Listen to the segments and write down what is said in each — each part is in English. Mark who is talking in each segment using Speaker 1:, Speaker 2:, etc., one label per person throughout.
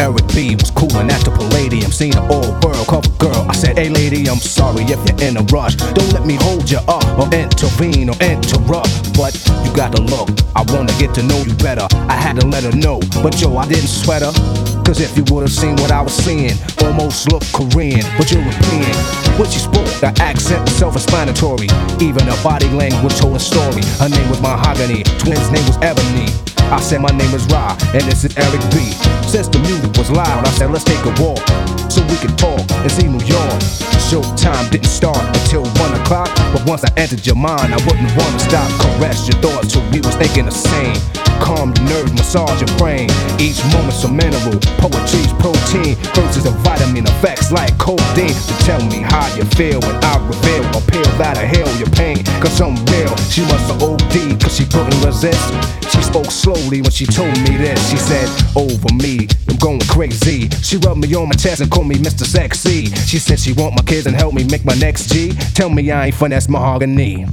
Speaker 1: Eric B was coolin' at the Palladium. Seen an old world cover girl. I said, hey lady, I'm sorry if you're in a rush. Don't let me hold you up or intervene or interrupt. But you got to look, I wanna get to know you better. I had to let her know, but yo, I didn't sweat her. Cause if you would've seen what I was seeing, almost looked Korean, but European. When she spoke, her accent was self-explanatory. Even her body language told a story. Her name was Mahogany, twins' name was Ebony. I said my name is Ra, and this is Eric B. Since the music was loud, I said let's take a walk so we could talk and see New York. Showtime didn't start until 1 o'clock, but once I entered your mind, I wouldn't want to stop. Caress your thoughts till we was thinking the same. Calm your nerves, massage your brain. Each moment's a mineral, poetry's protein. Verses of vitamin effects like codeine. To tell me how you feel when I reveal a pill that'll heal your pain. Cause I'm real, she must have OD cause she couldn't resist. She spoke slowly when she told me this. She said, over me, I'm going crazy. She rubbed me on my chest and called me Mr. Sexy. She said she want my kids and help me make my next G. Tell me I ain't finesse Mahogany.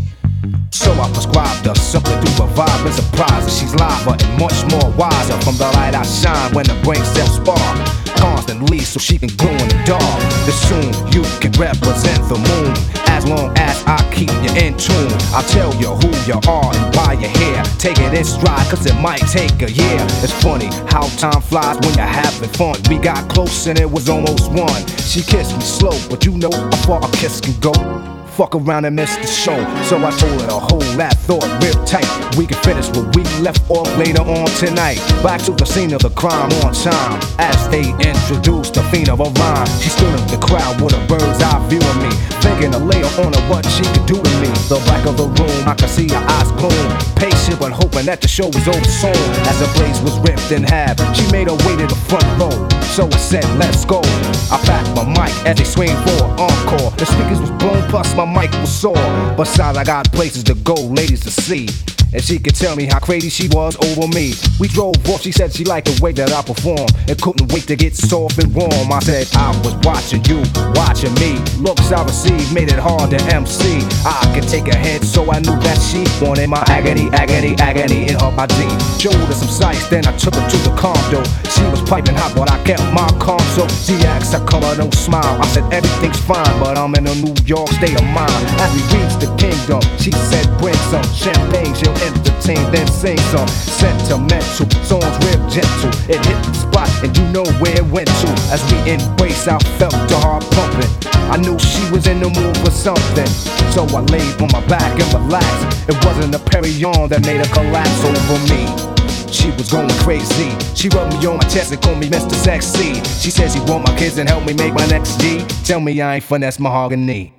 Speaker 1: So I prescribed her something to revive and surprise her. She's liver and much more wiser. From the light I shine when the brain cells spark constantly so she can glow in the dark. Then soon you can represent the moon. As long as I keep you in tune, I'll tell you who you are and why you're here. Take it in stride cause it might take a year. It's funny how time flies when you're having fun. We got close and it was almost one. She kissed me slow, but you know how far a kiss can go. Fuck around and miss the show. So I told her to hold that thought real tight. We can finish what we left off later on tonight. Back to the scene of the crime on time. As they introduced the fiend of a rhyme, she stood in the crowd with a bird's eye view of me, thinking of later on of what she could do to me. The back of the room, I could see her eyes gloom. Patient but hoping that the show was over soon. As the blaze was ripped in half, she made her way to the front row. So I said, let's go. I packed my mic as they swing for an encore. The speakers was blown plus my mic was sore. Besides, I got places to go, ladies to see. And she could tell me how crazy she was over me. We drove off, she said she liked the way that I performed and couldn't wait to get soft and warm. I said I was watching you, watching me. Looks I received made it hard to MC. I could take a hint, so I knew that she wanted my agony, agony, agony in her body. Showed her some sights, then I took her to the condo. She was piping hot, but I kept my calm. So she asked, how come I don't smile? I said everything's fine, but I'm in a New York state of mind. As we reached the kingdom, she said bring some champagne, she'll entertain, then sing some sentimental songs real gentle. It hit the spot and you know where it went to. As we embraced, I felt the heart pumping. I knew she was in the mood for something, so I laid on my back and relaxed. It wasn't a Perignon that made her collapse over me. She was going crazy. She rubbed me on my chest and called me Mr. Sexy. She said she want my kids and help me make my next G. Tell me I ain't finesse Mahogany.